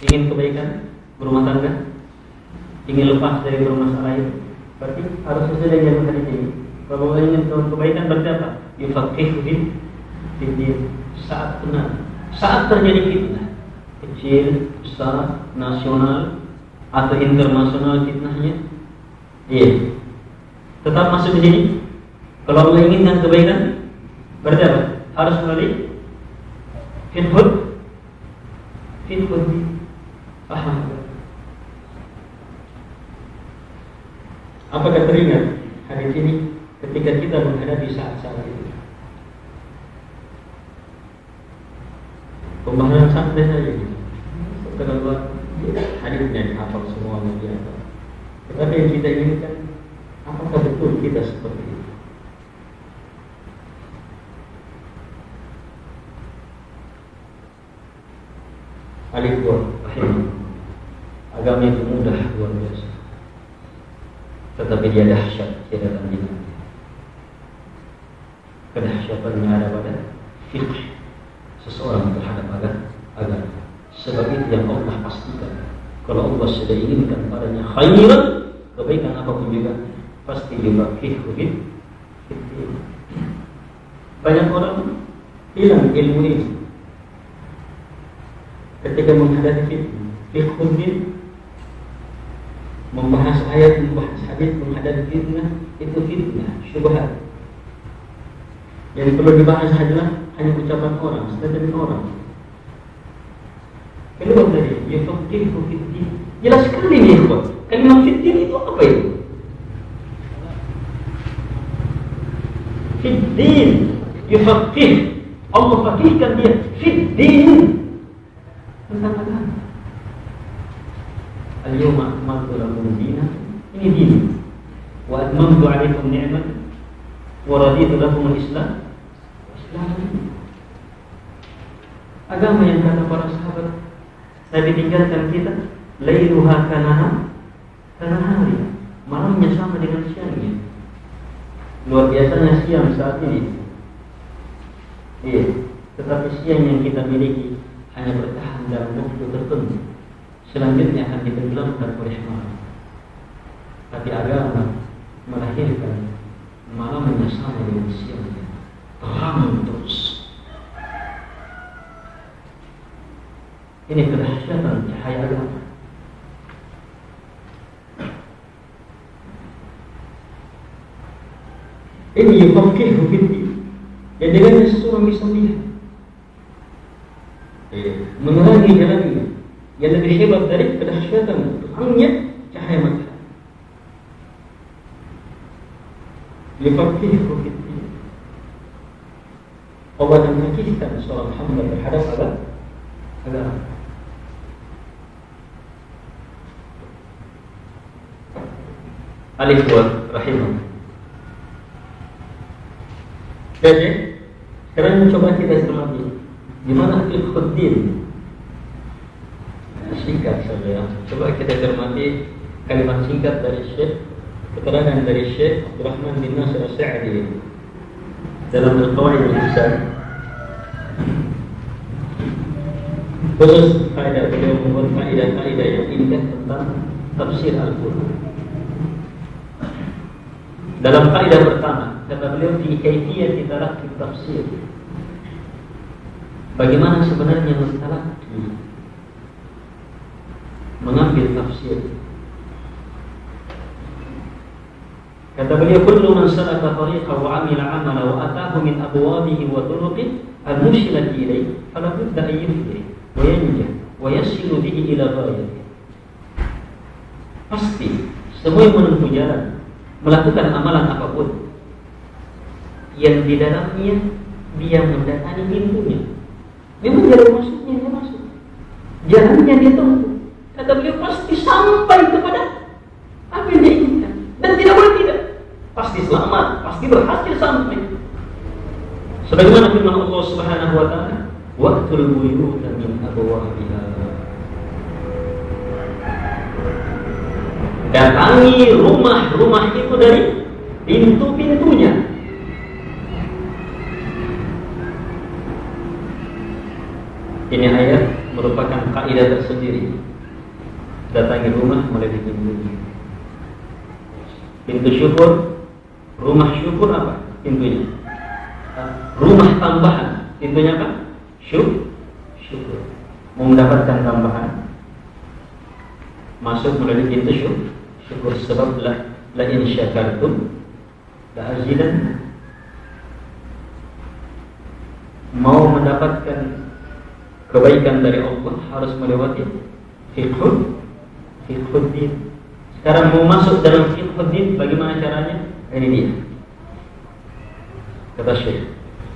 ingin kebaikan berumah tangga, ingin lepas dari bermasalah itu, berarti harus sesuai dengan hadis ini. Kalau ingin kebaikan berarti apa? Yufaqihu fiddin. Saat benar, saat terjadi fitnah kecil, besar, nasional atau internasional fitnahnya, iya, tetap masuk di sini. Kalau Allah inginkan kebaikan, berarti apa? Harus melalui fiqhud. Paham? Apakah teringat hadis ini ketika kita menghadapi saat-saat itu? Pembahasan santai saja gitu. Setelah hadisnya dihafal semuanya dia. Tetapi yang kita inginkan, apakah betul kita seperti itu? Alif dua, agama itu mudah luar biasa, tetapi dia dahsyat, tidak tandingan. Kedahsyatannya ada pada fiqh seseorang terhadap agama. Sebab itu yang Allah pastikan, kalau Allah sudah inginkan padanya khairan, kebaikan apapun juga, pasti yufaqihu fiddin. Banyak orang hilang ilmu ini ketika menghadapi fiqhud din, membahas ayat, membahas hadis, menghadapi fitnah, itu fitnah, syubhat. Yang perlu dibahas adalah hanya ucapan orang, statement orang. Kedua tadi, yufaqihu fiddin. Jelas sekali nih, kalimat fiddin itu apa itu? Fiddin, yufaqih. Allah faqihkan dia fiddin, tentang agama. Al-yawma akmaltu lakum dinakum, ini din. Wa atmamtu 'alaikum ni'mati wa raditu lakum al-Islam. Agama yang kata para sahabat Nabi tinggalkan kita, lailuha kanahari, malamnya sama dengan siangnya. Luar biasanya siang saat ini. Iya, tetapi siang yang kita miliki hanya bertahan dalam waktu tertentu, selanjutnya akan ditenggelamkan oleh malam. Tapi agama melahirkan malamnya sama dengan siangnya, terang terus. Ini kedahsyatan cahaya agama. Ini yufaqihu fiddin. Yang dengannya seseorang bisa melihat, menerangi jalannya. Yang lebih hebat dari kedahsyatan terangnya cahaya matahari. Yufaqihu fiddin. Allah dan hakikatan seorang hamba terhadap agama. Alif buat rahimah. Jadi, sekarang coba kita cermati gimana fiqhud din. Singkat saja. Coba kita cermati kalimat singkat dari Syekh, keterangan dari Syekh Abdurrahman bin Nasir As-Sa'di dalam Al-Qawaid Al-Lisan. Khusus faedah, beliau membuat faedah-faedah yang indah tentang tafsir Al-Quran. Dalam faedah pertama, kata beliau fi kaifiyati talaqqi tafsir. Bagaimana sebenarnya mentalaqi, mengambil tafsir. Kata beliau, kullu man salaka tariqan wa 'amila 'amalan wa atahu min abwabihi wa turuqihi al-mushilati ilayhi fala budda an yuflih wa yanjah wa yasilu bihi ila ghayatihi. Pasti semua yang menempuh jalan melakukan amalan apapun yang di dalamnya dia mendatangi pintunya, memang jalan masuknya dia masuk, jalannya dia tempuh. Kata beliau pasti sampai kepada apa yang dia inginkan, dan tidak boleh tidak, pasti selamat, pasti berhasil sampai. Sebagaimana firman Allah Subhanahu wa taala, waqtul buyuta min abwabiha. Datangi rumah-rumah itu dari pintu-pintunya. Ini ayat merupakan kaidah tersendiri. Datangi rumah mulai di pintunya. Pintu syukur, rumah syukur apa? Pintunya. Rumah tambahan, pintunya apa? Syukur. Mau mendapatkan tambahan, masuk melalui pintu syukur. Sebab la in syakartum la azidannakum. Mau mendapatkan kebaikan dari Allah harus melewati fiqhuddin. Sekarang mau masuk dalam fiqhuddin, bagaimana caranya? Ini dia. Kata Syekh,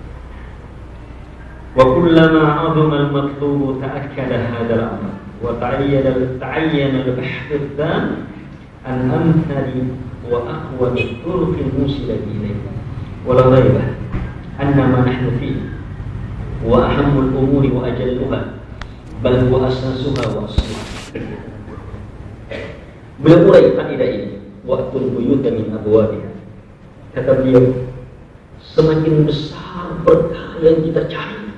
wa kullama 'azama al-matlubu ta'akkada hadha al-amr wa ta'ayyana al-bahth al-thani an amthali wa aqwa al-turuq al-musila ilayhi wa la rayba anna ma nahnu fihi wa ahammu al-umuri wa ajalluha bal huwa asasuha wa asluha. Beliau urai kaidah ini, waqtul buyuta min abwabiha. Kata beliau, semakin besar berkah yang kita cari,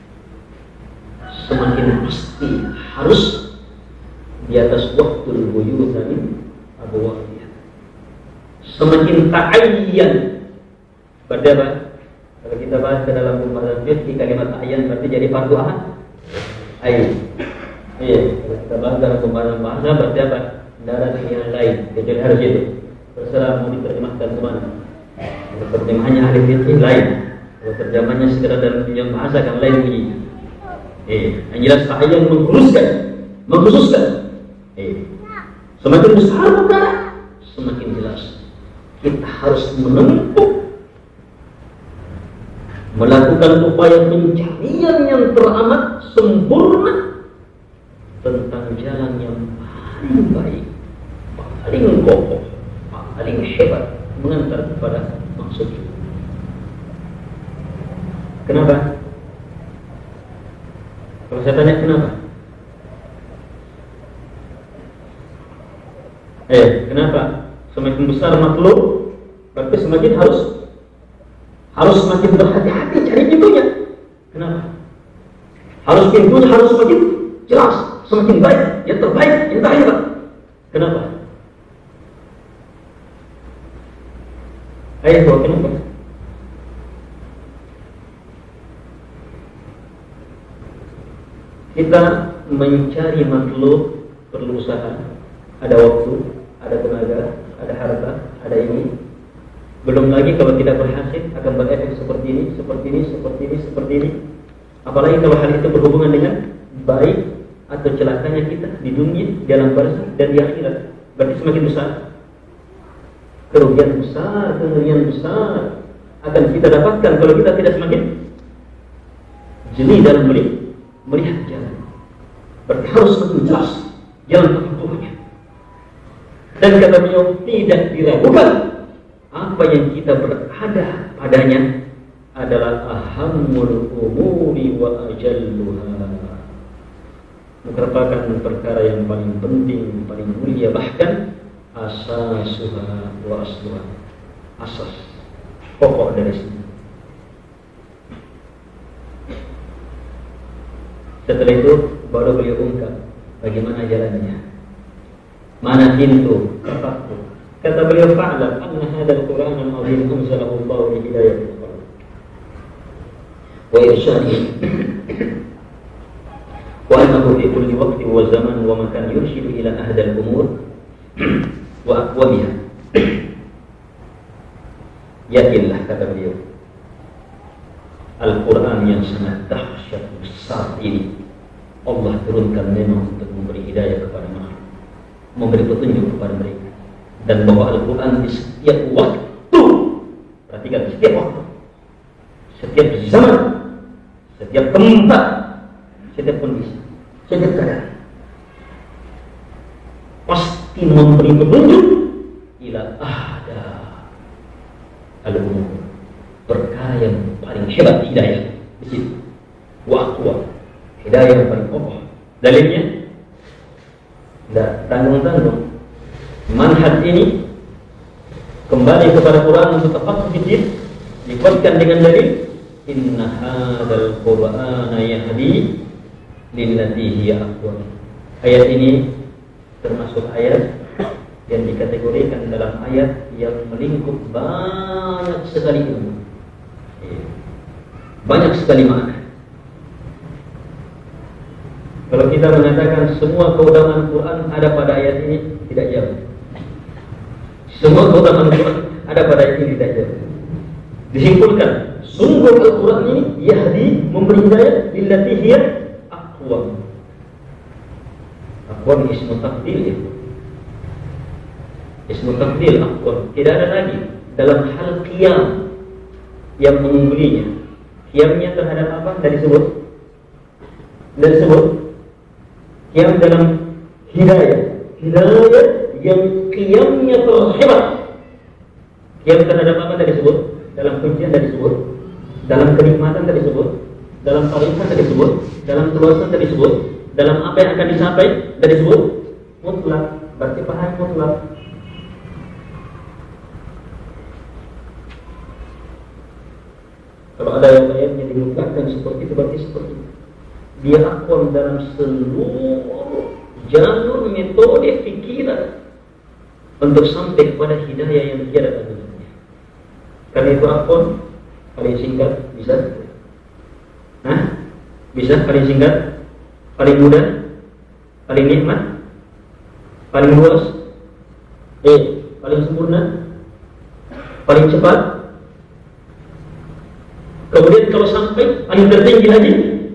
semakin pasti harus di atas waqtul buyuta min abwabiha. Semakin ta'ayyan. Berarti kalau kita bahas ke dalam pembahasan fikih, kalimat ta'ayyan berarti jadi fardu ahad. Ayo. Iya, kita bahas dalam pembahasan bahasa berarti apa? Tidak ada pilihan lain kecuali harus itu. Terserah mau diterjemahkan kemana. Kalau terjemahannya ahli fikih lain, kalau terjemahannya sekedar dalam pinjam bahasa kan lain bunyi. Yang jelas ta'ayyan mengkhususkan. Semakin besar perkara, semakin jelas kita harus melakukan upaya pencarian yang teramat sempurna tentang jalan yang paling baik, paling kokoh, paling hebat mengantar kepada maksud itu. Kenapa? Kalau saya tanya kenapa? Kenapa? Semakin besar matlub, berarti semakin harus semakin berhati-hati cari pintunya. Kenapa? Pintunya harus semakin jelas, semakin baik, yang terbaik, yang terhebat. Kenapa? Kenapa? Kita mencari matlub perlu usaha, ada waktu, ada tenaga, ada harta, ada ini. Belum lagi kalau tidak berhasil akan berefek seperti ini. Apalagi kalau hal itu berhubungan dengan baik atau celakanya kita di dunia, di alam barzakh dan di akhirat. Berarti semakin besar kerugian besar akan kita dapatkan kalau kita tidak semakin jeli dalam melihat jalan. Berarti harus semakin jelas jalan kebutuhannya. Dan kata beliau, tidak diragukan apa yang kita berada padanya adalah ahammul umuri wa ajalluha, merupakan perkara yang paling penting, paling mulia, bahkan asasuha wa asluha, asas pokok dari sini. Setelah itu baru beliau ungkap bagaimana jalannya, mana pintu kapakku. Kata beliau, fa'lam anna hadzal Qur'an al-'azim anzalahu Allah li hidayatil qalb wa irsyadihi wa annahu fi kulli waqtin wa zaman wa makan yurshidu ila ahdal umur wa aqwamiha. Yakinlah, kata beliau, Al-Quran yang sangat dahsyat besar ini Allah turunkan memang untuk memberi hidayah kepada makhluk, memberi petunjuk kepada mereka. Dan bahwa Al-Quran di setiap waktu, perhatikan, setiap waktu, setiap zaman, setiap tempat, setiap kondisi, setiap keadaan, pasti memberi petunjuk ila ahda al-umur, perkara yang paling hebat hidayah di situ. Wa aqwa, hidayah yang paling kokoh. Dalilnya tidak tanggung-tanggung. Manhaj ini kembali kepada Quran untuk tafaqquh fiddin, dikuatkan dengan dalil inna hadzal qur'ana yahdi lillati hiya aqwam. Ayat ini termasuk ayat yang dikategorikan dalam ayat yang melingkup banyak sekali ilmu, banyak sekali makna. Kalau kita mengatakan semua keutamaan Quran ada pada ayat ini, tidak jauh. Semua keutamaan Quran ada pada ayat ini, tidak jauh. Disimpulkan, sungguh Al-Quran ini yahdi, memberi hidayah lillati hiya aqwam. Aqwam ismu tafdil ya. Ismu tafdil aqwam. Tidak ada lagi dalam hal qiyam yang mengunggulinya. Qiyamnya terhadap apa? Dari sebut. Qiyam dalam hidayah. Hidayah yang qiyamnya terhebat. Qiyam terhadap apa tadi sebut? Dalam pujian tadi sebut, dalam kenikmatan tadi sebut, dalam parisan tadi sebut, dalam keluasan tadi sebut, dalam apa yang akan disampaikan tadi sebut, mutlak, berarti paham mutlak. Kalau ada yang ayatnya dimutlakkan seperti itu, berarti seperti itu. Dia akwam dalam seluruh jalur metode fikiran untuk sampai kepada hidayah yang tiada tandingan. Karena itu akun paling singkat bisa, bisa paling singkat, paling mudah, paling nikmat, paling luas, paling sempurna, paling cepat. Kemudian kalau sampai paling tertinggi lagi,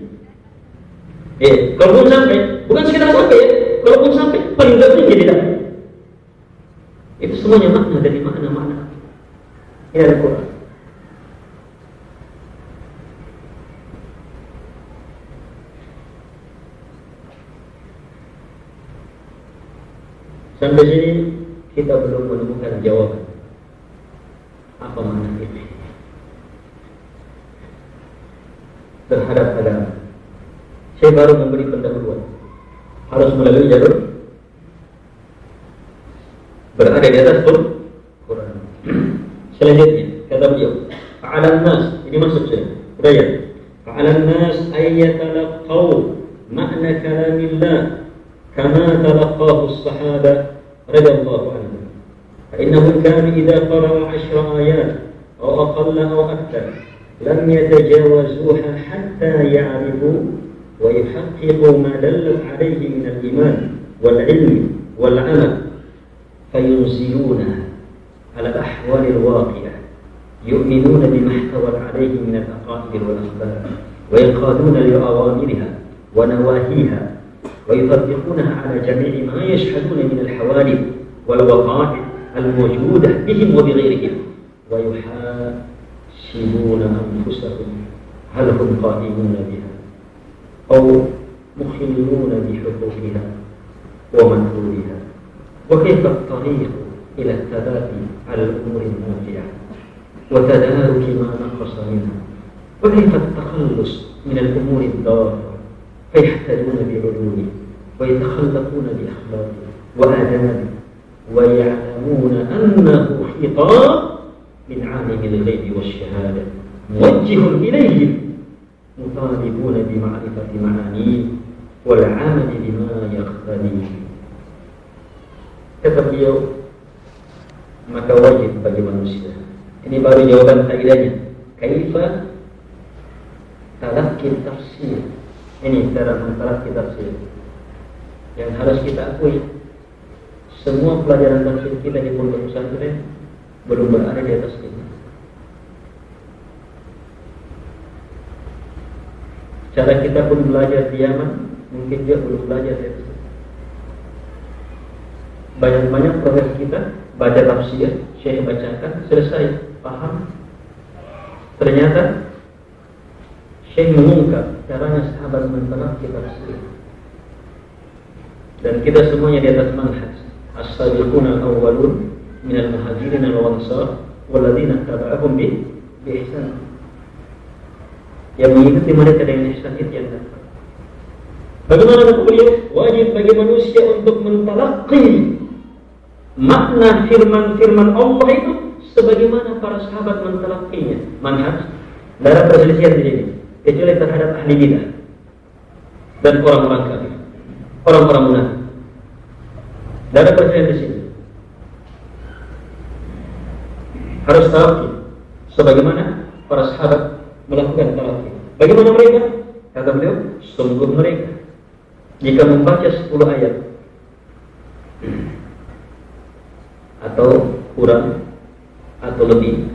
kalau pun sampai, bukan sekedar sampai ya, kalau pun sampai paling tertinggi tidak. Itu semuanya makna dari makna-makna. Ini ada Quran. Sampai sini kita belum menemukan jawaban. Apa makna ini terhadap agama? Saya baru memberi pendahuluan. Harus melalui jalur berada di atas Quran. Selanjutnya kata beliau, fa'alan nas, ini maksud saya. Berayat. Fa'alan nas ayyatalaqaw makna kalamillah kama talaqahu as-sahaba radhiyallahu anhum. Fa'innahum kanu idza qara'u 10 ayat aw aqalla aw akthar lam yatajawazuha hatta ya'rifu wa yuhaqqiqu ma dallat 'alayhi min al-iman wal 'ilm wal 'amal fayunziluna على الأحوال الواقعة يؤمنون بما احتوت عليه من العقائد والأخبار وينقادون لأوامرها ونواهيها ويطبقونها على جميع ما يشهدون من الحوادث والوقائع الموجودة بهم وبغيرهم ويحاسبون أنفسهم هل هم قائمون بها أو مخلون بحقوقها ومنفورها وكيف الطريق إلى الثبات على الأمور النافعة وتدارك ما نقص منها وكيف التخلص من الأمور الضارة فيحتلون بعلومه ويتخلقون بأخلاقه وآدابه ويعلمون أنه خطاب من عالم الغيب والشهادة موجه إليهم مطالبون بمعرفة معانيه والعمل بما يقتضيه. Kata beliau, maka wajib bagi manusia. Ini baru jawaban faedahnya. Kaifa talaqi tafsir. Ini cara mentalaqi tafsir. Yang harus kita akui, semua pelajaran tafsir kita di pondok pesantren belum berada di atas kita. Cara kita pun belajar di Yaman, mungkin dia belum belajar di atas kita. Banyak-banyak proses kita baca tafsir, Syekh bacakan, selesai, paham. Ternyata Syekh mengungkap caranya sahabat mentalaqi tafsir. Dan kita semuanya di atas manhaj as-sabiquna al-awwalun minal muhajirin wal-ansar walladzina taba'ahum bi ihsan. Yang mengikuti mereka dengan ihsan itu yang dapat. Bagaimana kata beliau? Wajib bagi manusia untuk mentalaqi makna firman-firman Allah itu sebagaimana para sahabat mentalaqqinya. Manhaj, tidak ada perselisihan di sini kecuali terhadap ahli bidah. dan orang-orang kafir, orang-orang munafik. Tidak ada percaya di sini. Harus talaqi, sebagaimana para sahabat melakukan talaqi. Bagaimana mereka? Kata beliau, sungguh mereka jika membaca 10 ayat atau kurang atau lebih,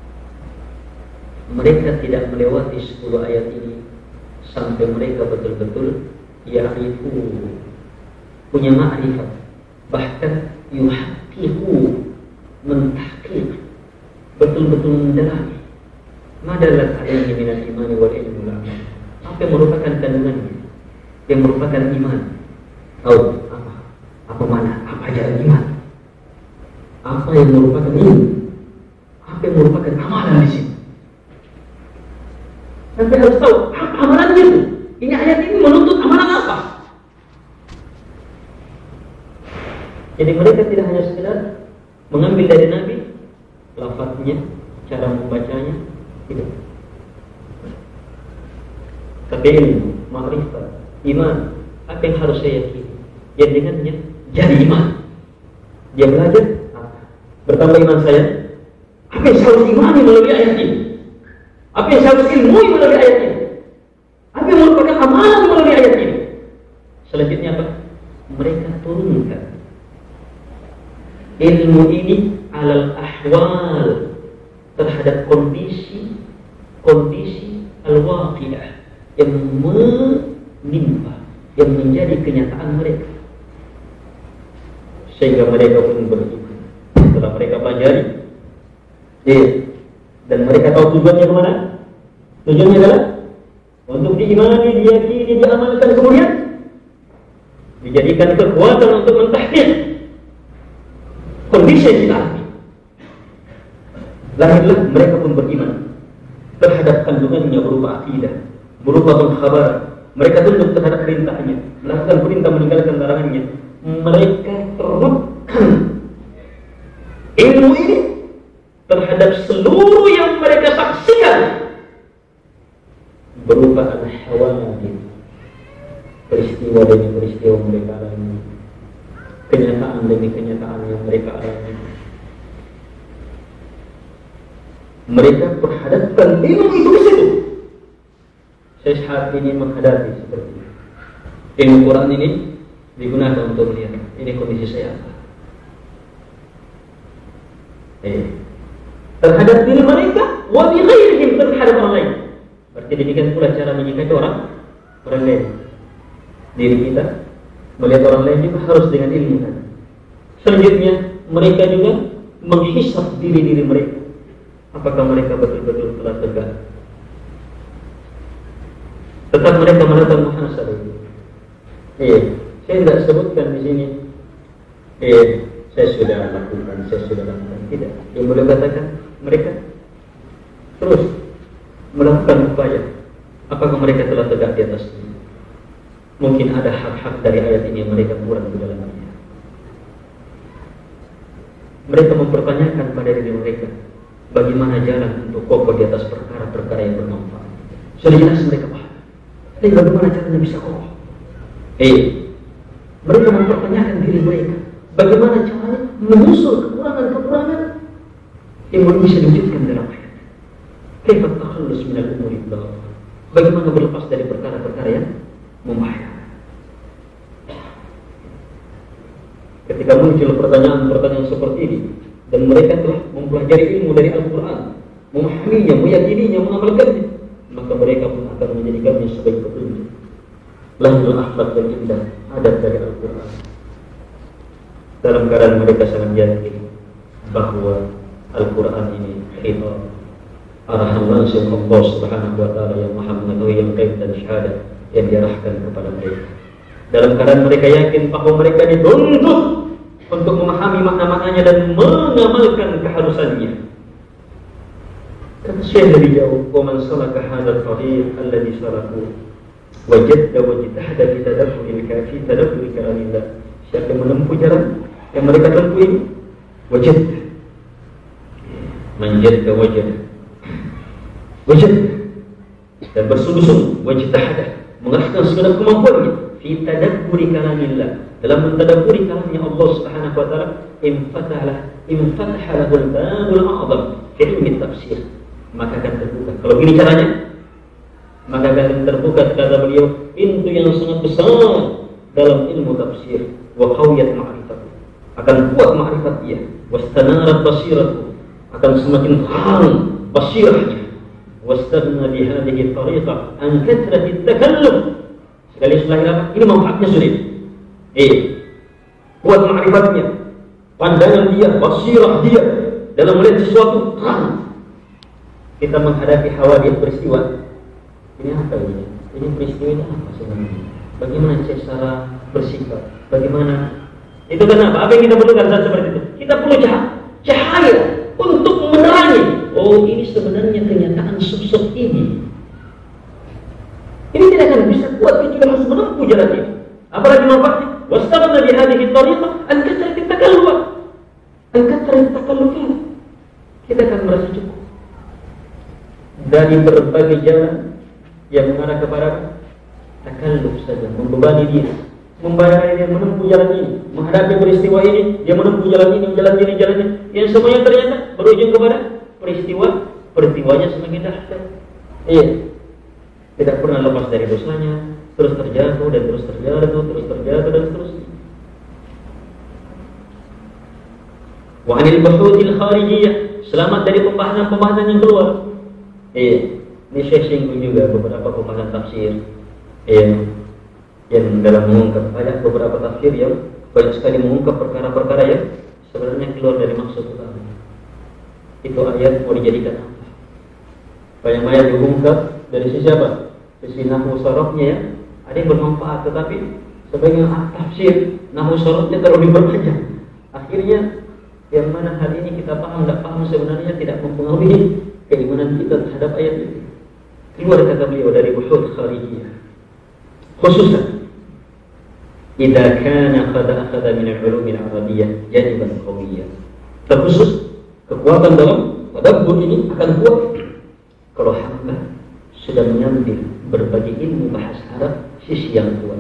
mereka tidak melewati 10 ayat ini sampai mereka betul-betul ya'rifu, punya ma'rifat, bahkan yuhaqqiqu, mentahqiq, betul-betul mendalami madalat alaihi minal imani wal ilmi wal amal, apa yang merupakan kandungannya, yang merupakan iman. Tahu apa mana, apa aja iman, apa yang merupakan ilmu, apa yang merupakan amalan di sini. Sampai harus tahu apa amalannya itu. Ini ayat ini menuntut amalan apa? Jadi mereka tidak hanya sekedar mengambil dari Nabi lafaznya, cara membacanya, tidak. Tapi ilmu, ma'rifat, iman, apa yang harus saya yakini, yang dengannya jadi iman. Dia belajar apa? Bertambah iman saya. Apa yang saya harus imani melalui ayat ini? Apa yang saya harus ilmui melalui ayat ini? Apa yang merupakan amalan melalui ayat ini? Selanjutnya apa? Mereka turunkan ilmu ini alal ahwal, terhadap kondisi al-waqi'ah yang menimpa, yang menjadi kenyataan mereka, sehingga mereka pun beriman setelah mereka pelajari. Dan mereka tahu tujuannya kemana? Tujuannya adalah untuk diimani, diyakini, diamalkan, kemudian dijadikan kekuatan untuk mentahqiq kondisi yang kita alami. Lahirlah mereka pun beriman terhadap kandungannya berupa akidah, berupa pengkhabaran. Mereka tunduk terhadap perintahnya, melakukan perintah, meninggalkan larangannya. Mereka terapkan ilmu ini terhadap seluruh yang mereka saksikan berupa al-hawadith, peristiwa demi peristiwa mereka alami, kenyataan demi kenyataan yang mereka alami. Mereka perhadapkan ilmu itu di situ. Saya saat ini menghadapi seperti ini. Ilmu Quran ini digunakan untuk melihat ini kondisi saya apa. Terhadap diri mereka, wa bi ghairihim, terhadap orang lain. Berarti demikian pula cara menyikapi orang lain. Diri kita melihat orang lain juga harus dengan ilmu. Selanjutnya mereka juga menghisap diri mereka. Apakah mereka betul-betul telah tegak? Tetap mereka melakukan muhasabah. Saya tidak sebutkan di sini. Saya sudah lakukan. Tidak. Yang boleh katakan mereka terus melakukan upaya. Apakah mereka telah tegak di atas ini? Mungkin ada hak-hak dari ayat ini yang mereka kurang di dalamnya. Mereka mempertanyakan pada diri mereka, bagaimana jalan untuk kokoh di atas perkara-perkara yang bermanfaat. Sudah jelas mereka paham. Tapi bagaimana caranya bisa kokoh? Mereka mempertanyakan diri mereka, bagaimana caranya menyusul kekurangan-kekurangan yang belum bisa diwujudkan dalam ayat. Kaifa takhallus minal umuri dhar. Bagaimana berlepas dari perkara-perkara yang membahayakan. Ketika muncul pertanyaan-pertanyaan seperti ini, dan mereka telah mempelajari ilmu dari Al-Quran, memahaminya, meyakininya, mengamalkannya, maka mereka pun akan menjadikannya sebagai petunjuk. Lahirul akhlak yang indah adab dari Al-Quran. Dalam keadaan mereka sangat yakin bahwa Al-Quran ini khitab, arahan langsung Allah Subhanahu wa Ta'ala yang Maha mengetahui yang gaib dan syahadat yang diarahkan kepada mereka. Dalam keadaan mereka yakin bahwa mereka dituntut untuk memahami makna-maknanya dan mengamalkan keharusannya. Kata Syekh lebih jauh, "Wa man salaka hadzal tariq alladhi salaku wajadda wajtahada fi tadabburi al-kafi tadabburi kalamillah." Siapa yang menempuh jalan yang mereka tempuh ini, wajadda, manjadda wajadda, dan bersungguh-sungguh, wajtahada, mengeraskan segala kemampuannya fi tadabburi kalamillah, dalam mentadabburi kalamnya Allah Subhanahu wa taala, infataha lahul babul a'zam fi ilmi tafsir, maka akan terbuka. Kalau ini caranya, maka akan terbuka, kata beliau, pintu yang sangat besar dalam ilmu tafsir. Wa qawiyat ma'rifatu, akan kuat ma'rifat dia, wastanarat basiratu, akan semakin terang basirahnya, wastadna bihadihi tariqah an kathrati takallum. Sekali setelah apa? Ini manfaatnya sulit. Kuat ma'rifatnya, pandangan dia, basirah dia dalam melihat sesuatu terang. Kita menghadapi hawadith peristiwa. Ini apa ini? Ini peristiwa ini apa sebenarnya? Bagaimana saya cara bersikap? Bagaimana? Itu kenapa? Apa yang kita perlukan saat seperti itu? Kita perlu cahaya untuk menerangi. Oh, ini sebenarnya kenyataan sosok ini. Ini tidak akan bisa kuat kecuali harus menempuh jalan ini. Apalagi manfaatnya? Wastabna bi hadhihi tariqah an kathrati takalluf. An kathrati takalluf. Kita akan merasa cukup dari berbagai jalan yang mengarah kepada takalluf saja, membebani dia, membayar dia menempuh jalan ini, menghadapi peristiwa ini, dia menempuh jalan ini, jalan ini, yang semuanya ternyata berujung kepada peristiwanya semakin dahsyat. Iya, tidak pernah lepas dari dosanya, terus terjatuh dan terus terjatuh, terus terjatuh dan seterusnya. Wa anil buhuthil kharijiyah, selamat dari pembahasan yang keluar. Iya, ini saya singgung juga beberapa pembahasan tafsir. Yang dalam mengungkap ayat, beberapa tafsir yang banyak sekali mengungkap perkara-perkara yang sebenarnya keluar dari maksud utama. Itu ayat mau dijadikan apa? Banyak ayat diungkap dari sisi apa? Sisi nahwu sarafnya ya, ada yang bermanfaat, tetapi sebagian tafsir nahwu sarafnya terlalu diperpanjang. Akhirnya yang mana hal ini kita paham, tidak paham sebenarnya tidak mempengaruhi keimanan kita terhadap ayat ini. Keluar kata beliau dari buhuth kharijiyah. Khususan idza kana qad akhadha min al-ulum al-arabiyyah janiban qawiyyan. Terkhusus kekuatan dalam tadabbur ini akan kuat kalau hamba sudah mengambil berbagai ilmu bahasa Arab sisi yang kuat.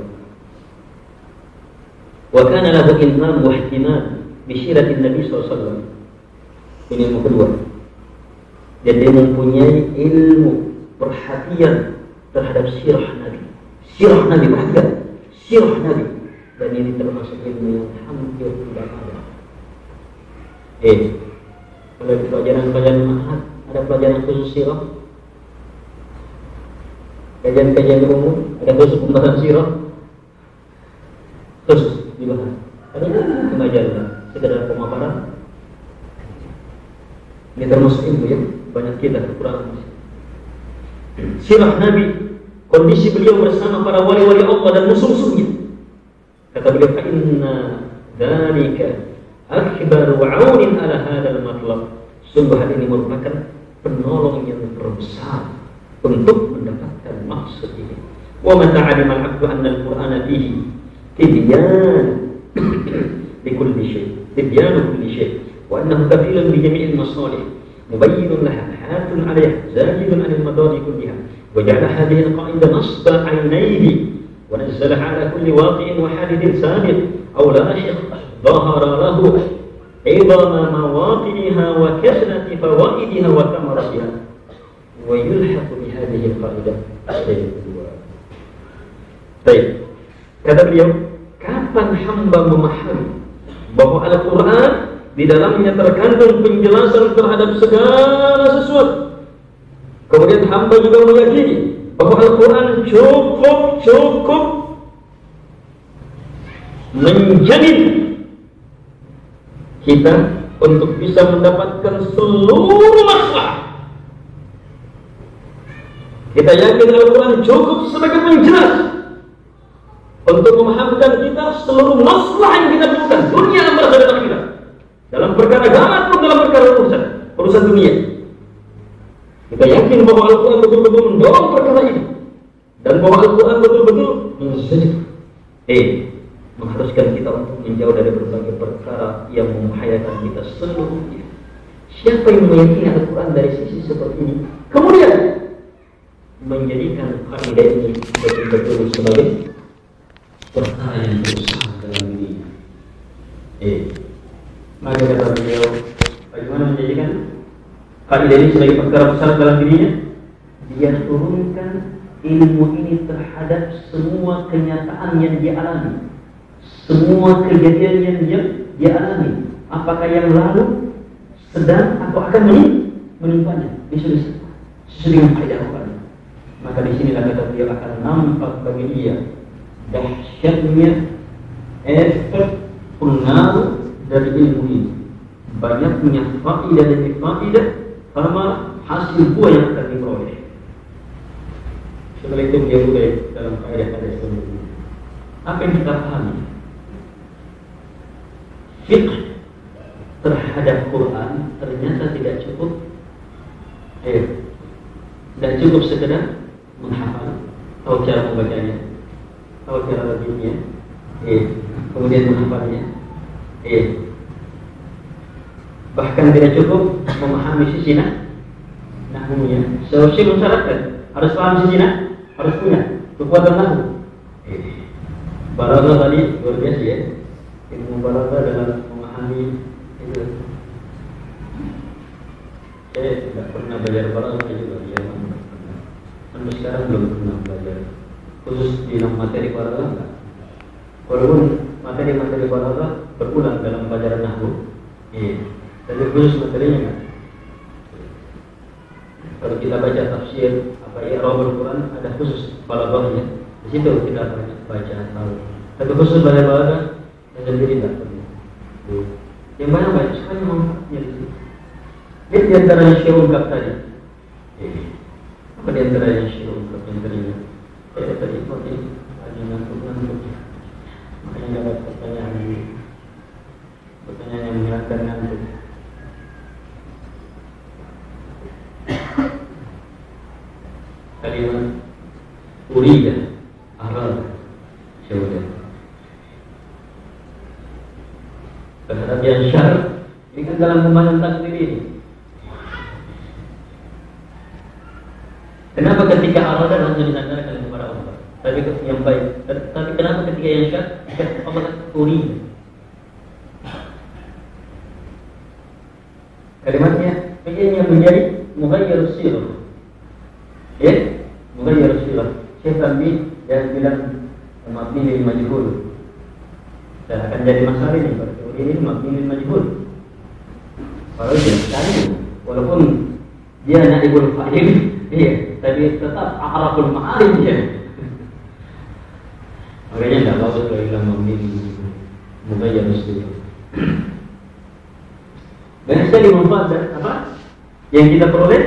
Wa kana lahu ilmam wa ihtimam bi siratin Nabi sallallahu alaihi wasallam. Ini yang kedua. Dia mempunyai ilmu, perhatian terhadap sirah Nabi. Sirah Nabi, perhatikan sirah Nabi. Dan ini termasuk ilmu yang hampir tidak ada. Kalau di pelajaran-pelajaran mahad ada pelajaran khusus sirah, kajian-kajian umum ada khusus pembahasan sirah, khusus dibahas. Ada pengajaran sekedar pemaparan. Ini termasuk ilmu yang banyak kita kekurangan. Sirah Nabi, kondisi beliau bersama para wali-wali Allah dan musuh-musuhnya. Kata beliau, "Inna dzalika akbaru 'aunin 'ala hadzal matlab." Sungguh hal ini merupakan penolong yang terbesar untuk mendapatkan maksud ini. Wa man ta'alima al-'abdu anna al-Qur'ana fihi tibyan likulli shay, tibyan kulli shay, wa annahu kafilun bi jami'il masalih, mubayyinun laha, hatun 'alayha, zajidun 'anil madari kulliha. وجعل هذه القاعدة نصب عينيه ونزلها على كل واقع وحادث سابق أو لاحق ظهر له عظم مواطنها وكثرة فوائدها وثمرتها ويلحق بهذه القاعدة الشيء kedua. Baik, kata beliau, kapan hamba memahami bahwa Al-Quran di dalamnya terkandung penjelasan terhadap segala sesuatu, kemudian hamba juga meyakini bahwa Al-Quran cukup menjamin kita untuk bisa mendapatkan seluruh masalah. Kita yakin Al-Quran cukup sebagai penjelas untuk memahamkan kita seluruh masalah yang kita butuhkan, dunia dan akhirat, dalam perkara agama pun dalam perkara urusan dunia. Kita yakin bahwa Al-Quran betul-betul mendorong perkara ini, dan bahwa Al-Quran betul-betul mengharuskan kita untuk menjauh dari berbagai perkara yang membahayakan kita seluruhnya. Siapa yang meyakini Al-Quran dari sisi seperti ini, kemudian menjadikan kaidah ini betul-betul sebagai perkara yang berusaha dalam dirinya. Maka kata beliau, bagaimana menjadikan kaidah ini sebagai perkara besar dalam dirinya? Dia turunkan ilmu ini terhadap semua kenyataan yang dia alami, semua kejadian yang dia alami, apakah yang lalu, sedang, atau akan menimpanya. Sesuai dengan kaidah Quran. Maka di sinilah kata beliau akan nampak bagi dia dahsyatnya efek pengaruh dari ilmu ini, banyaknya faedah demi faedah karena hasil buah yang akan diperoleh. Setelah itu beliau mulai dalam kaidah-kaidah sebelumnya. Apa yang kita pahami? Fiqh terhadap Quran ternyata tidak cukup sekedar menghafal, tahu cara membacanya, tahu cara bacanya, kemudian menghafalnya, bahkan tidak cukup memahami sisi nahwunya. Seharusnya mensyaratkan harus paham sisi harus punya kekuatan nahwu. Balaghah tadi luar biasa ya, ilmu balaghah dalam memahami itu. Saya tidak pernah belajar balaghah juga ya, sampai sekarang belum pernah belajar khusus di dalam materi balaghah enggak. Walaupun materi-materi balaghah berulang dalam pelajaran nahwu, tapi khusus materinya enggak. Kalau kita baca tafsir apa i'rabul Quran ada khusus balaghahnya, di situ kita baca tahu. Tapi khusus balaghah yang sendiri enggak pernah. Yang banyak sekali manfaatnya di situ. Lihat di antara yang saya ungkap tadi. Apa di antara yang saya ungkap yang tadinya? Saya tadi pakai hanya ngantuk. Makanya dapat pertanyaan yang menghilangkan ngantuk. Kalimat urida, arad, syaudah. Terhadap yang syar, ini kan dalam pembahasan takdir ini. Kenapa ketika arada langsung disandarkan kepada Allah? Tapi yang baik. Tapi kenapa ketika yang syar Allah urida? Kalimatnya ini yang menjadi mughayyir sirah. Mughayyir sirah. Syekh Tambi yang bilang mabni lil majhul. Dan akan jadi masalah ini pada teori ini mabni lil majhul. Kalau dia walaupun dia naibul fa'il, tapi tetap a'raful ma'arif dia. Makanya tidak bagus kalau bilang mabni mughayyir sirah. Banyak sekali manfaat dan apa yang kita peroleh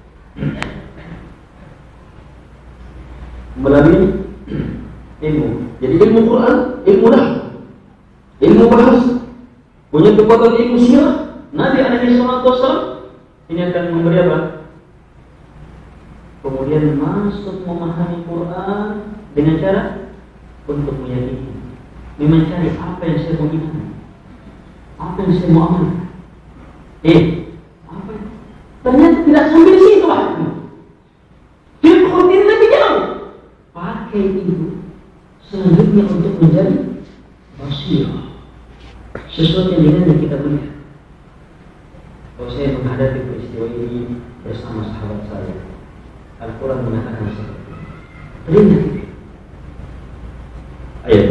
melalui ilmu. Jadi ilmu Quran, ilmu nahwu, ilmu bahasa, punya kekuatan ilmu sirah. Nabi alaihi salatu wasallam ini akan memberi apa? Kemudian masuk memahami Quran dengan cara untuk meyakini, mencari apa yang saya mau imani, apa yang saya mau amalkan. Apa? Ternyata tidak sampai di situ lah. Fiqhul din lebih jauh. Pakai itu selanjutnya untuk menjadi basirah. Sesuatu yang dengan yang kita melihat. Kalau saya menghadapi peristiwa ini bersama sahabat saya, Al-Quran mengatakan seperti ini. Terima kasih. Ayo.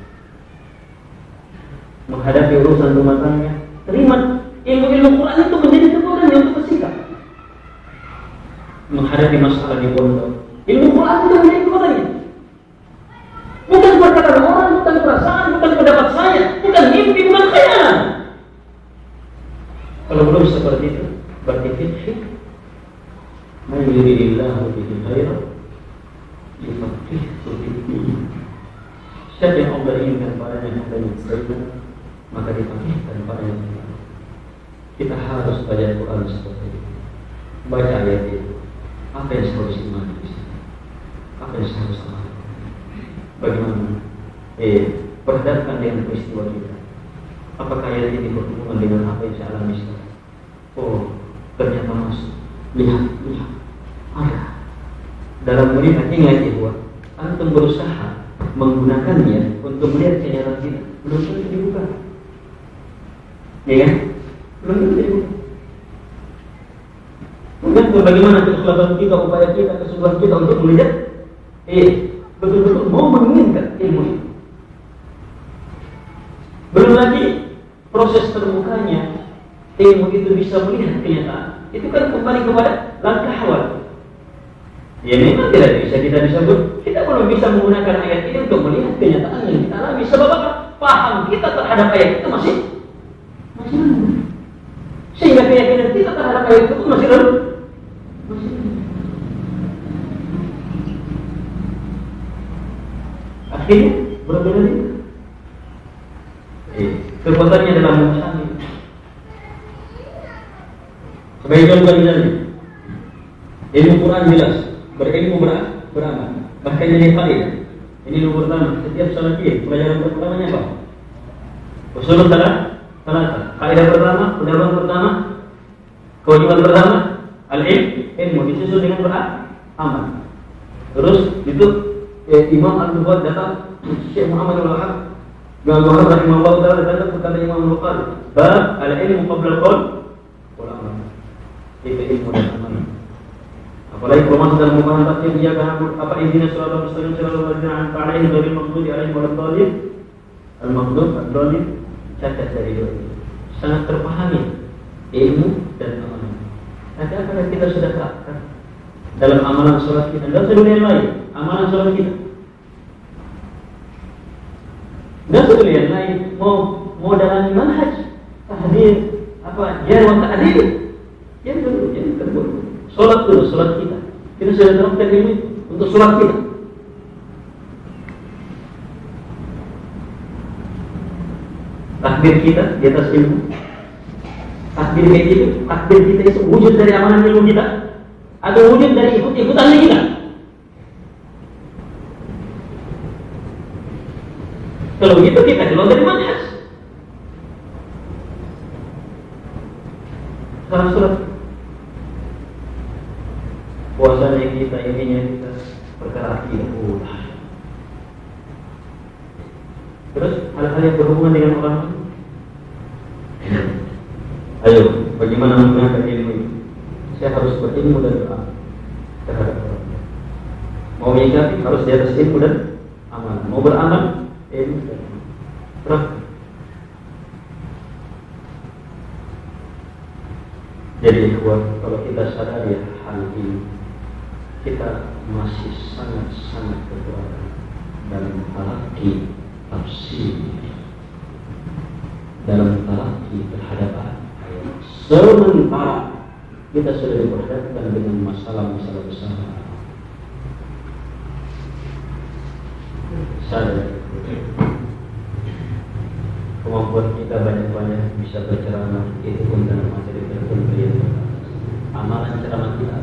Menghadapi urusan rumah tangga, terima. Ilmu-ilmu Quran itu menjadi kekuatan yang untuk bersikap. Menghadapi masalah di pondok, ilmu Quran itu menjadi kekuatannya. Bukan perkataan orang, bukan perasaan, bukan pendapat saya, bukan mimpi, bukan khayal. Kalau belum seperti itu, berarti fikih. Man yuridillahu bihi khairan yufaqqihhu fid-din. Siapa yang Allah inginkan padanya adanya kebaikan, maka difaqihkan padanya. Kita harus baca Quran seperti itu. Baca ayat itu. Apa yang saya harus imani di sini? Apa yang saya harus amalkan? Bagaimana? Berhadapkan dengan peristiwa kita. Apakah ayat ini berhubungan dengan apa yang saya alami sekarang? Oh, ternyata masuk. Lihat. Ada. dalam melihat ingat itu, antum berusaha menggunakannya untuk melihat kenyataan kita, belum tentu dibuka, ya kan? Belum tentu dibuka. Kemudian bagaimana keikhlasan kita, upaya kita, kesungguhan kita untuk melihat, betul-betul mau menginginkan ilmu itu. Belum lagi proses terbukanya ilmu itu bisa melihat kenyataan. Itu kan kembali kepada langkah awal. Ya memang tidak bisa kita disebut, kita belum bisa menggunakan ayat ini untuk melihat kenyataan yang kita alami. Sebab apa? Paham kita terhadap ayat itu masih rendah. Sehingga keyakinan kita terhadap ayat itu masih rendah. Akhirnya berbeda juga. Kekuatannya dalam memahami. Sebagai contoh misalnya, ilmu Quran jelas, berilmu beramal. Bahkan jadi faedah. Ini nomor pertama. Setiap salafiyah pelajaran pertamanya apa? Usul salat. Kaidah pertama, pendapat pertama, kewajiban pertama, ilmu disusul dengan beramal. Terus itu Imam Al-Bukhari datang, Syekh Muhammad Al-Wahhab Muhammad rahimahullah taala datang kepada Imam Al-Bukhari, bab al-ilmu qabla al-qaul wal amal. Itu ilmu dan amal. Apalagi kalau masuk dalam pemahaman tafsir dia akan apa intinya suratul mustaqim suratul ladzina an'amta 'alaihim ghairil maghdubi 'alaihim waladdallin. Al-maghdub ad-dallin cacat dari dua itu. Sangat terpahami ilmu dan amal. Nanti apabila kita sudah terapkan dalam amalan sholat kita, dan seluruh yang lain, amalan sholat kita, dan seluruh yang lain, mau dalam manhaj tahdir jar wa ta'dil, yang kedua, sholat dulu, sholat kita sudah terapkan ilmu itu untuk sholat kita. Takbir kita di atas ilmu. Takbir kayak gitu, takbir kita itu wujud dari amalan ilmu kita atau wujud dari ikut-ikutannya kita? Kalau gitu kita keluar dari manhaj. Salah surat puasanya kita, ininya kita, perkara akidah. Terus hal-hal yang berhubungan dengan orang. Ayo, bagaimana menggunakan ilmu itu? Saya harus berilmu dan beramal terhadap orang. Mau menyikapi harus di atas ilmu dan amal. Mau beramal, ilmu dan amal. Terus, jadi kalau kita sadar ya hal ini, kita masih sangat kekurangan dalam talaqi tafsir, dalam talaqi terhadap ayat. Sementara kita sudah diperhadapkan dengan masalah-masalah besar. Sadar kemampuan kita banyak-banyak bisa berceramah, itu pun dalam materi tertentu yang terbatas. Amalan ceramah kita,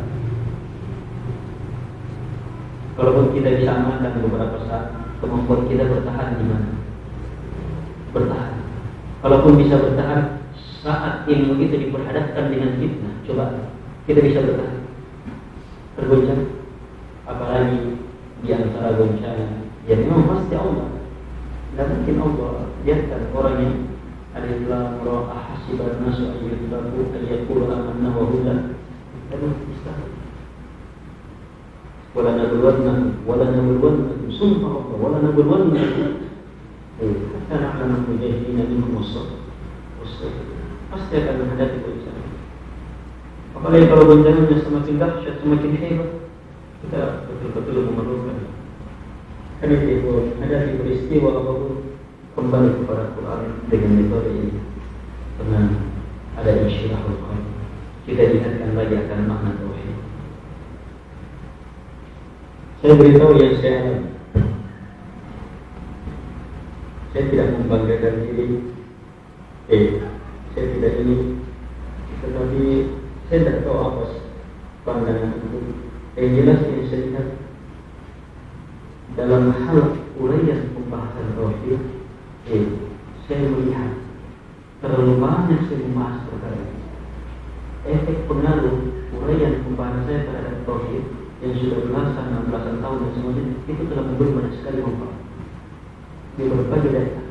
kalaupun kita bisa amalkan beberapa saat, kemampuan kita bertahan di mana? Bertahan. Kalaupun bisa bertahan saat ilmu itu diperhadapkan dengan fitnah, coba kita bisa bertahan. Tergoncang, apalagi di antara goncangan, ya memang pasti Allah. Tidak mungkin Allah biarkan orang yang alif lam ra ahasiban nasu ayyutraku ayyaqulu amanna wa hum la yastahil. Wala nabluwannakum summa Allah wala nabluwannakum hatta na'lamu mujahidina minkum was-sabirin. Pasti akan menghadapi goncangan. Apalagi kalau goncangannya semakin dahsyat, semakin hebat, kita betul-betul memerlukan. Karena itu menghadapi peristiwa apapun, kembali kepada Quran dengan metode ini. Dengan ada insyirahul qalb, kita diingatkan lagi akan makna tauhid. Saya beritahu yang saya alami. Saya tidak membanggakan diri. Saya tidak ini, tetapi saya tidak tahu apa pandangan itu. Yang jelas yang saya lihat dalam hal uraian pembahasan tauhid, saya melihat terlalu banyak saya membahas perkara ini. Efek pengaruh uraian pembahasan saya terhadap tauhid yang sudah belasan tahun dan semuanya itu telah memberi banyak sekali manfaat di berbagai daerah.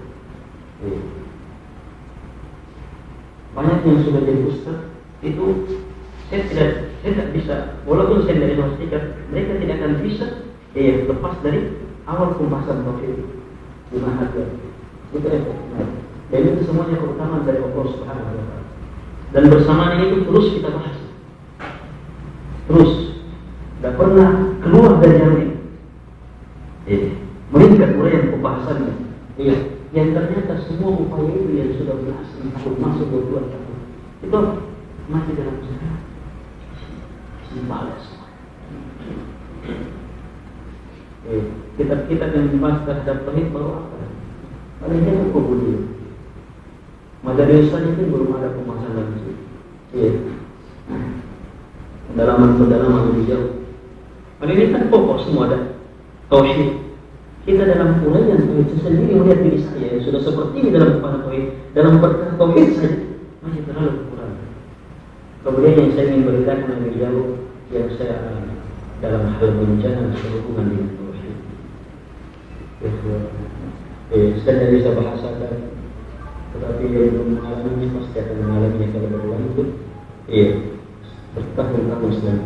Banyak yang sudah jadi ustaz itu saya tidak bisa, walaupun saya dari masyarakat, mereka tidak akan bisa lepas dari awal pembahasan tauhid lima hati itu dan itu semuanya keutamaan dari Allah Subhanahu wa Ta'ala. Dan bersamaan ini terus kita bahas, terus tidak pernah keluar dari jalur ini. Meningkat uraian pembahasannya. Yang ternyata semua upaya itu yang sudah belasan tahun masuk 22 tahun itu masih dalam usaha balas. Kita yang membahas terhadap tauhid baru apa? Paling tidak kubur. Materi Ustaz itu belum ada pembahasan lagi. Pendalaman lebih jauh. Paling ini kan pokok semua ada tauhid. Kita dalam uraian tauhid sendiri melihat diri saya yang sudah seperti ini dalam perkara tauhid, dalam perkara tauhid saja masih terlalu kurang. Kemudian yang saya ingin berikan lebih jauh yang saya alami dalam hal bencana berhubungan dengan tauhid. Saya tidak bisa bahasakan, tetapi yang belum mengalaminya pasti akan mengalaminya kalau berulang itu. Bertahun-tahun selang.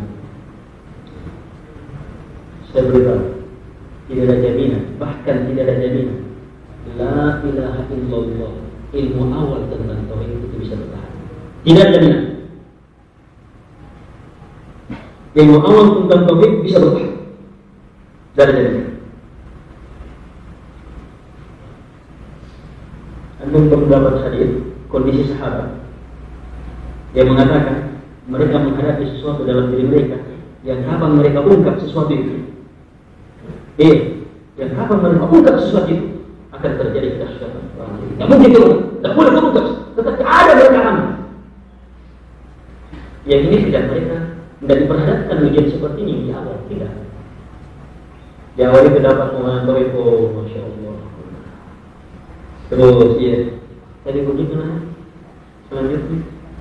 Saya beritahu, tidak ada jaminan, bahkan tidak ada jaminan. La ilaha illallah, ilmu awal tentang tauhid itu bisa bertahan. Tidak ada jaminan. Ilmu awal tentang tauhid bisa bertahan. Tidak ada jaminan. Antum berpendapat hadir kondisi sahabat yang mengatakan mereka menghadapi sesuatu dalam diri mereka yang kapan mereka ungkap sesuatu itu. Yang kapan mereka ungkap sesuatu itu akan terjadi kedahsyatan. Tidak mungkin tidak boleh terungkap, tetapi ada mereka aman. Yang ini tidak mereka tidak diperhadapkan ujian seperti ini di awal, tidak. Di awal itu dapat memantau itu, masya Allah. Terus tadi begitu nah. Selanjutnya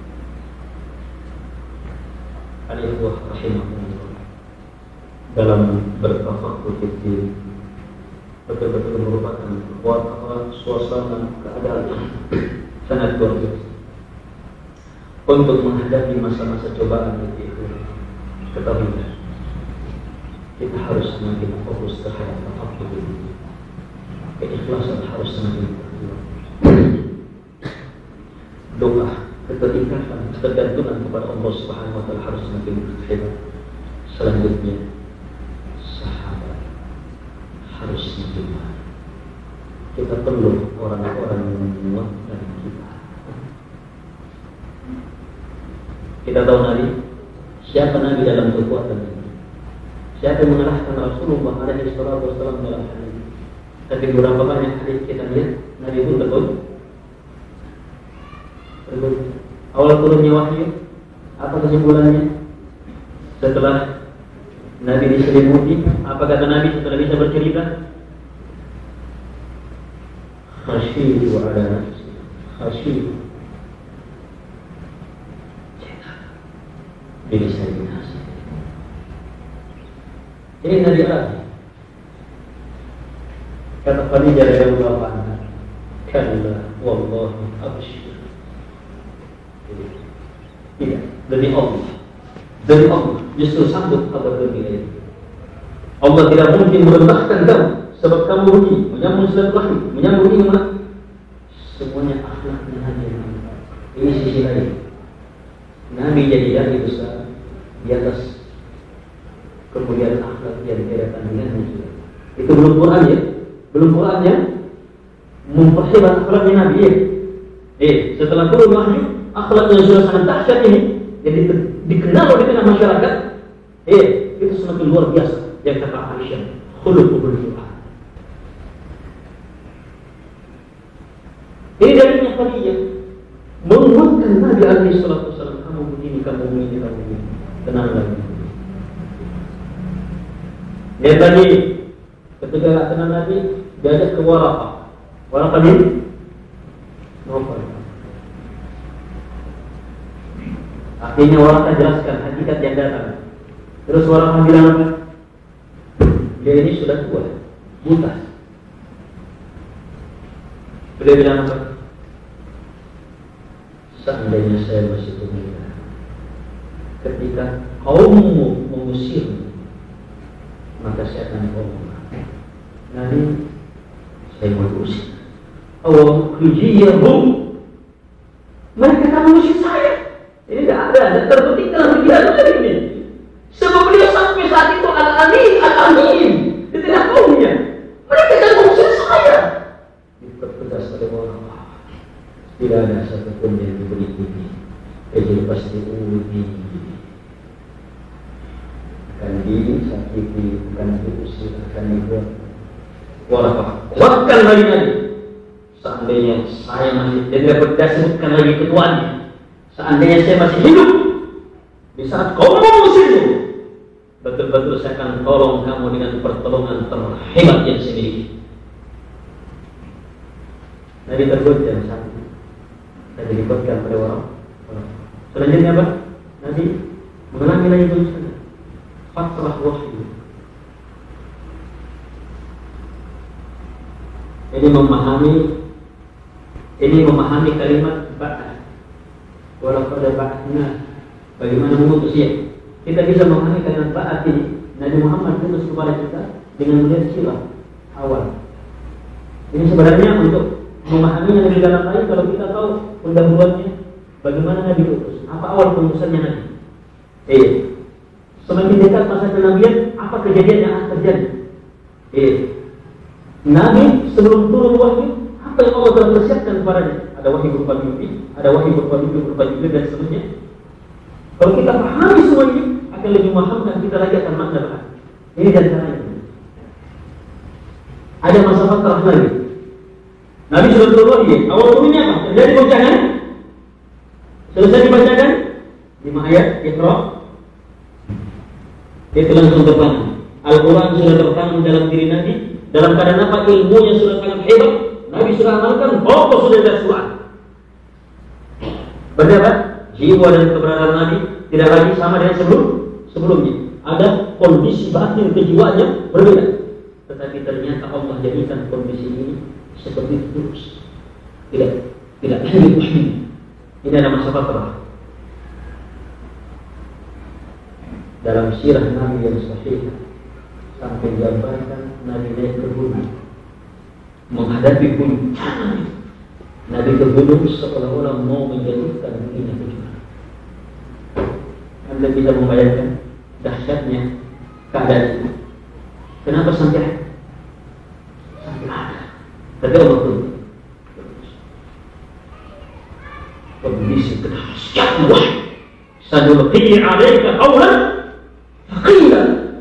al-ikhwah rahimahumullah dalam bertafakur fikih betul-betul merupakan suasana keadaan sangat luar biasa untuk menghadapi masa-masa cobaan itu. Ketahuilah kita harus semakin fokus terhadap tafakur ini. Keikhlasan harus semakin berkurang. Doa, keterikatan, ketergantungan kepada Allah Subhanahu wa Ta'ala harus semakin berhebat. Selanjutnya, sahabat harus semakin banyak. Kita perlu orang-orang yang menguatkan kita. Kita tahu Nabi, siapa Nabi dalam kekuatan ini? Siapa yang mengalahkan Rasulullah alaihi salatu wasallam dalam hal ini? Tapi berapa banyak hadis kita lihat Nabi itu betul. Awal turunnya wahyu, apa kesimpulannya? Setelah Nabi diselimuti, apa kata Nabi setelah bisa bercerita? Khasyitu ala nafsi, khasyitu. Diri saya binasa. Ini Nabi Allah. Kata Khadijah radhiyallahu anha, "Kalla wallahi abshir." Tidak, demi Allah, justru sanggup kabar gembira itu. Allah tidak mungkin merendahkan kamu sebab kamu rugi, menyambung silaturahmi, menyambung ini semuanya akhlaknya Nabi. Ini sisi lain. Nabi jadi dai besar di atas kemuliaan akhlak yang tidak tandingannya juga. Itu belum Quran ya. Belum Qurannya memperhebat akhlaknya Nabi ya. Setelah turun wahyu, akhlaknya sudah sangat dahsyat ini, jadi dikenal di tengah masyarakat. Itu semakin luar biasa. Yang kata Aisyah, khuluqul Quran. Ini darinya Khadijah menguatkan Nabi alaihi salatu wasallam, kamu begini, kamu begini, kamu begini. Tenang lagi. Lihat lagi ketika tenang Nabi diajak ke Waraqah ini novel. Akhirnya Waraqah jelaskan hakikat yang datang. Terus orang bilang apa? Dia ini sudah tua, buta. Beliau bilang apa? Seandainya saya masih muda, ketika kaummu mengusir, maka saya akan ngomong. Nanti saya mau diusir. Awam kujiyahum, mereka akan mengusir saya. Ini tidak ada terbetik dalam pikiran saya ini. Sebab beliau sampai saat itu al-amin, di tengah kaumnya. Mereka akan mengusir saya. Dipertegas oleh orang. Tidak ada satupun yang diberi ini. Jadi pasti uji. Akan disakiti, akan diusir, akan dibuat. Walau kuatkan lagi. Seandainya saya masih tidak berdasarkan lagi ketuanya. Seandainya saya masih hidup di saat kau mengusirmu, betul-betul saya akan tolong kamu dengan pertolongan terhebat yang saya miliki. Nabi tergoda satu. Dan dilipatkan pada orang. Selanjutnya apa? Nabi mengalami lagi bencana. Fatrah wahyu. Ini memahami kalimat ba'ah. Walau pada ba'ahnya, bagaimana mengutus ya? Kita bisa memahami kalimat ba'ah ini. Nabi Muhammad mengutus kepada kita dengan melihat sirah awal. Ini sebenarnya untuk memahaminya lebih dalam lagi kalau kita tahu pendahuluannya bagaimana Nabi diutus, apa awal pengutusannya Nabi. Semakin dekat masa kenabian, apa kejadian yang akan terjadi? Nabi sebelum turun wahyu, apa yang Allah telah persiapkan kepadanya? Ada wahyu berupa mimpi, ada wahyu berupa mimpi, berupa jibril dan seterusnya. Kalau kita pahami semua ini, akan lebih paham dan kita lagi akan makna bahan. Ini dan caranya. Ada masa fatrah lagi. Nabi sudah turun wahyu. Awal turunnya apa? Terjadi goncangan. Selesai dibacakan 5 ayat Iqra. Itu langsung tertanam. Al-Quran sudah tertanam dalam diri Nabi. Dalam keadaan apa? Ilmunya sudah sangat hebat. Nabi sudah amalkan. Pokok sudah ada Quran. Berarti apa? Jiwa dan keberadaan Nabi tidak lagi sama dengan sebelumnya. Ada kondisi batin kejiwaannya berbeda. Tetapi ternyata Allah jadikan kondisi ini seperti itu terus. Tidak lanjut. Ini ada masa fatrah. Dalam sirah Nabi yang sahih sampai digambarkan Nabi naik ke gunung menghadapi guncangan. Nabi ke gunung seolah-olah mau menjatuhkan dirinya ke jurang. Anda bisa membayangkan dahsyatnya keadaan itu. Kenapa sampai ada? Tapi Allah pun kondisi kedahsyatan wahyu. Sanulqi 'alaika qawlan thaqila.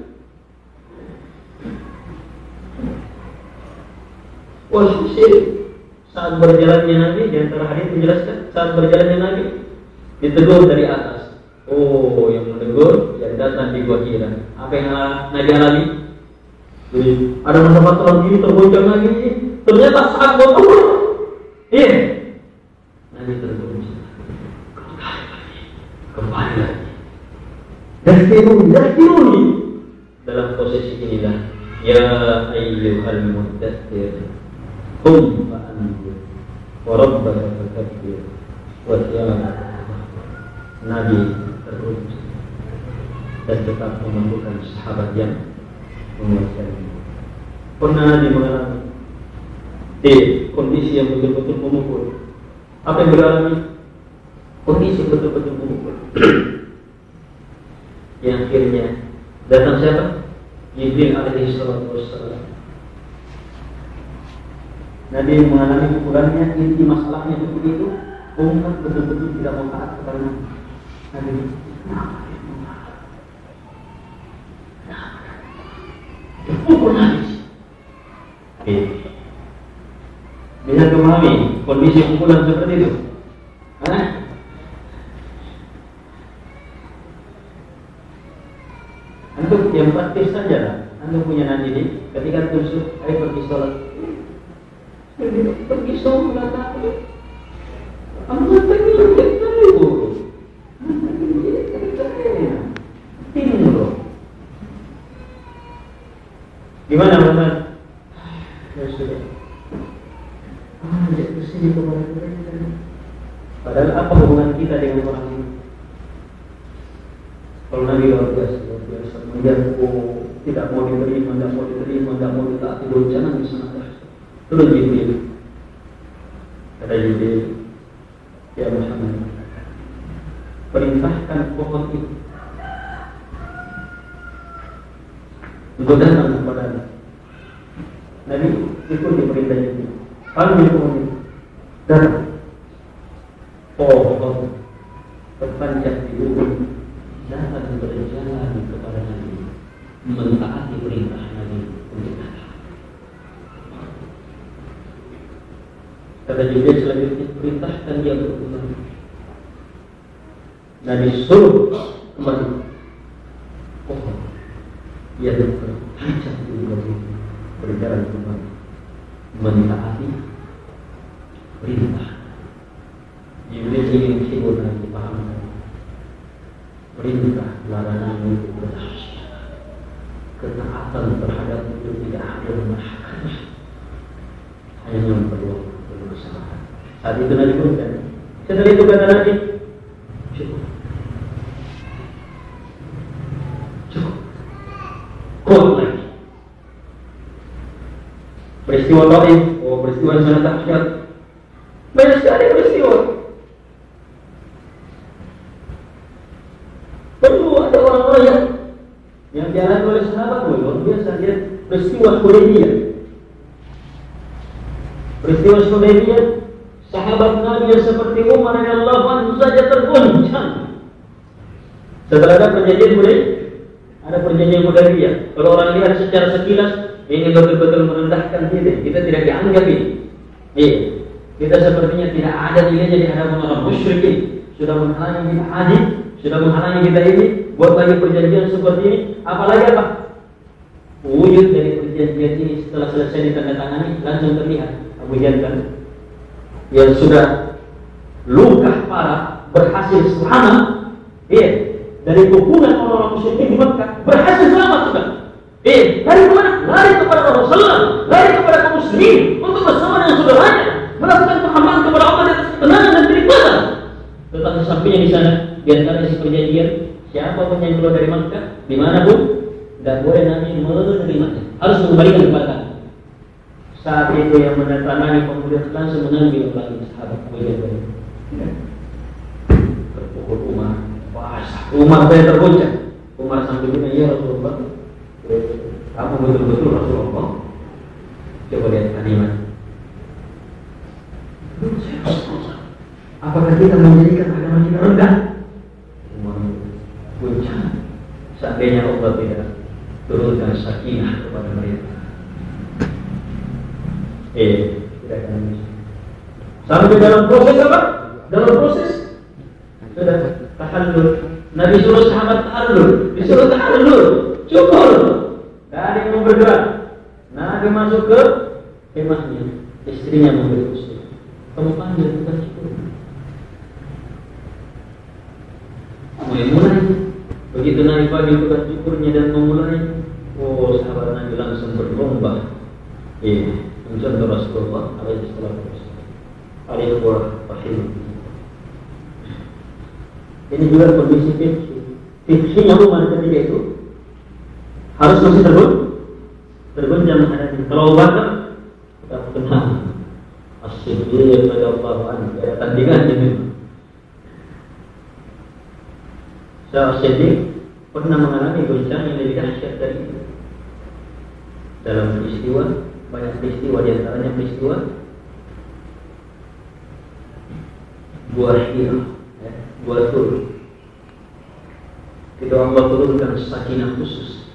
Walhasil saat berjalannya Nabi, di antara hadis menjelaskan saat berjalannya Nabi ditegur dari atas. Oh, yang menegur yang datang di Gua Hira. Apa yang Nabi alami? Jadi ada masa fatrah ini tergoncang lagi. Ternyata saat Gua turun, Nabi tergoncang. Kembali lagi. Dastiruni dalam posisi inilah. Ya ayyuhal muddaththir qum fa'anzir wa rabbaka fakabbir wa thiyabaka. Nabi terus dan tetap menemukan sahabat yang menguasai. Pernah Nabi mengalami kondisi yang betul-betul memukul. Apa yang beralami? Kondisi betul-betul memukul. Yang akhirnya datang siapa? Jibril alaihi salatu wassalam. Nabi mengalami pukulannya, inti masalahnya begitu, umat betul-betul tidak mau taat kepada Nabi. Dipukul Nabi. Bisa memahami kondisi pukulan seperti itu? Untuk yang praktis saja lah. Anda punya nanti ini, ketika tusuk, ayo pergi sholat. Pergi sholat apa? Amat pergi, timbul. Gimana Ustaz? Ya sudah. Ajak ke sini kepada mereka. Padahal apa hubungan kita dengan orang ini? Kalau Nabi luar biasa melihat tidak mau diterima, tidak mau ditaati, jangan di sana. Terus Jibril, kata Jibril, ya Muhammad, perintahkan pohon itu untuk datang kepada Nabi. Ikut perintah Jibril. Panggil pohon itu, datang. Pohon terpanjat di bumi, datang berjalan kepada Nabi, mentaati perintah Nabi untuk datang. Kata Jibril selanjutnya, perintahkan dia untuk kembali. Nabi suruh kembali. Pohon dia terpanjat di bumi, berjalan kembali, mentaati perintah. Jibril ingin hibur dan dipahamkan perintah larangan itu berdahsyat. Ketaatan terhadap itu tidak ada masalah, hanya yang perlu kesalahan. Saat itu Nabi pun kan, setelah itu kata Nabi, cukup, kuat lagi. Peristiwa Taif, peristiwa yang sangat dahsyat, banyak sekali peristiwa. Perlu ada orang-orang yang dialami oleh sahabat luar biasa. Lihat peristiwa Hudaybiyah. Peristiwa Hudaybiyah, sahabat Nabi yang seperti Umar radhiyallahu anhu saja tergoncang. Setelah ada perjanjian Hudaybiyah, kalau orang lihat secara sekilas ini betul-betul merendahkan diri, kita tidak dianggap ini. Kita sepertinya tidak ada nilainya di hadapan orang musyrikin. Sudah menghalangi kita haji, sudah menghalangi kita ini, buat lagi perjanjian seperti ini. Apalagi apa? Wujud dari perjanjian ini setelah selesai ditandatangani langsung terlihat Abu Jahal yang sudah luka parah berhasil selamat. Dari pukulan orang-orang musyrikin di Mekah berhasil selamat sudah. Dari mana? Lari kepada Rasulullah, lari kepada kaum muslimin untuk bersama dengan saudaranya melakukan penghalang kepada Allah dan ketenangan dan kenikmatan. Tetapi sampainya di sana, di antara isi perjanjian, siapapun yang keluar dari Makkah, dimanapun, tidak boleh Nabi menerimanya, harus mengembalikan kepada kami. Saat itu yang menandatangani kemudian langsung mengambil lagi sahabat Hudaybiyah. Terpukul Umar saya tergoncang. Umar sampai bilang, ya Rasulullah, kamu betul-betul Rasulullah. Coba lihat kalimat. Apakah kita menjadikan agama kita rendah? Umar goncang. Seandainya Allah tidak turunkan sakinah kepada mereka, tidak akan bisa. Sampai dalam proses apa? Dalam proses sudah tahallul. Nabi suruh sahabat tahallul, disuruh tahallul, cukur. Tidak ada yang mau bergerak. Nabi masuk ke kemahnya, istrinya memberi usul. Kamu panggil bukan cukur. Mulai. Begitu Nabi panggil bukan cukurnya dan memulai, sahabat Nabi langsung berlomba. Mencontoh Rasulullah alaihi wasallam. Ini juga kondisi fikih Umar ketika itu harus masih tergoncang menghadapi. Kalau Abu Bakar kita kenal As-Siddiq radhiyallahu anhu, ada tandingannya memang. As-Siddiq pernah mengalami goncangan yang lebih dahsyat dari itu. Dalam peristiwa, banyak peristiwa, di antaranya peristiwa Gua Hira, Gua Tur. Itu Allah turunkan sakinah khusus.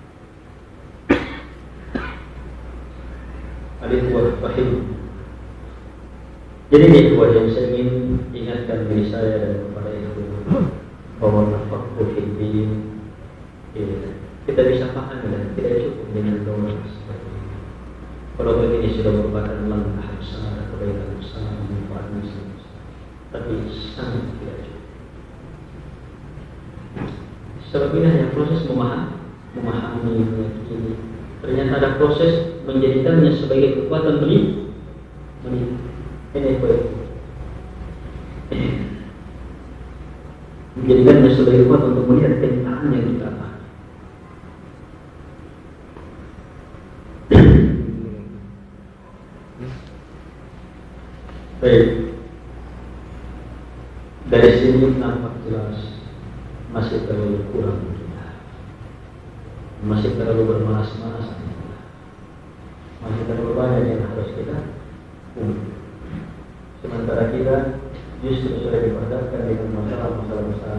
Alif wahid. Jadi ini dua yang saya ingin ingatkan diri saya dan kepada ibu bahwa tafakkur fiddin kita bisa paham dan tidak cukup dengan doa seperti ini. Kalau begini sudah merupakan langkah besar, kebaikan besar, manfaat besar, tapi sangat tidak cukup. Sebab ini hanya proses memahami, meyakini, Ternyata ada proses menjadikannya sebagai kekuatan menit. Ini menjadikannya sebagai kekuatan untuk melihat kenyataan yang kita alami. Baik. Dari sini nampak jelas masih terlalu kurang kita, masih terlalu bermalas-malasan, masih terlalu banyak yang harus kita sementara kita justru sudah diperdagkan dengan masalah-masalah besar.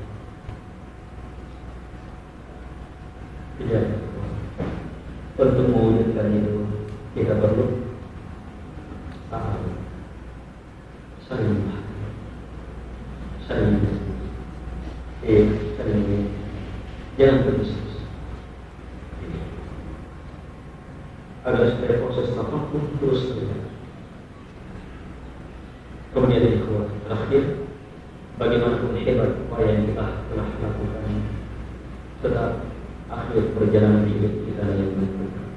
Tidak. Untuk mewujudkan itu kita perlu saling jangan berdiskusi agar supaya proses apapun terus berjalan. Kemudian yang kedua, terakhir, bagaimanapun hebat upaya yang kita telah lakukan, tetap akhir perjalanan hidup kita yang menentukan.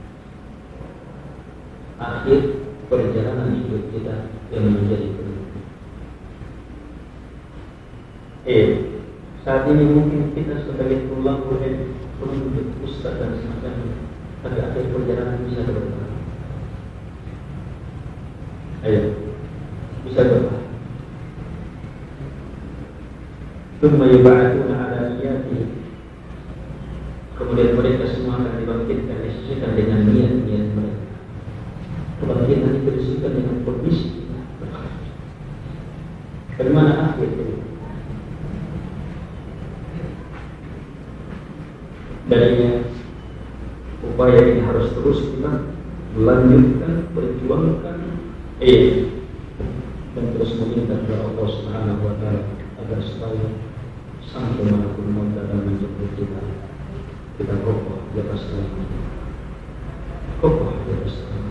Akhir perjalanan hidup kita yang menjadi penentu. Saat ini mungkin kita sebagai tulang ilmu, penuntut, ustaz dan semacamnya, tapi akhir perjalanan bisa berubah. Bisa berubah. Tsumma yub'atsuna 'ala niyatihi. Kemudian mereka semua akan dibangkitkan disesuaikan dengan niat-niat mereka. Kebangkitan itu disesuaikan dengan kondisi kita. Bagaimana akhir itu? Darinya upaya ini harus terus kita melanjutkan, perjuangkan, dan terus meminta kepada Allah Subhanahu wa Ta'ala agar supaya sampai manapun mau datang menjemput kita kokoh di atas jalan, kokoh di atas jalan.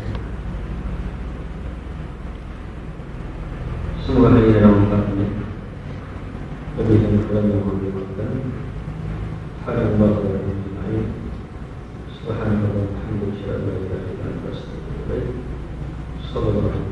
Semoga hari ini dalam ungkapannya lebih dan kurang yang mengucapkan Alhamdulillah wa bihamdihi subhanallahi wa bihamdihi asyhadu an la ilaha illa anta astaghfiruka wa atubu ilaik.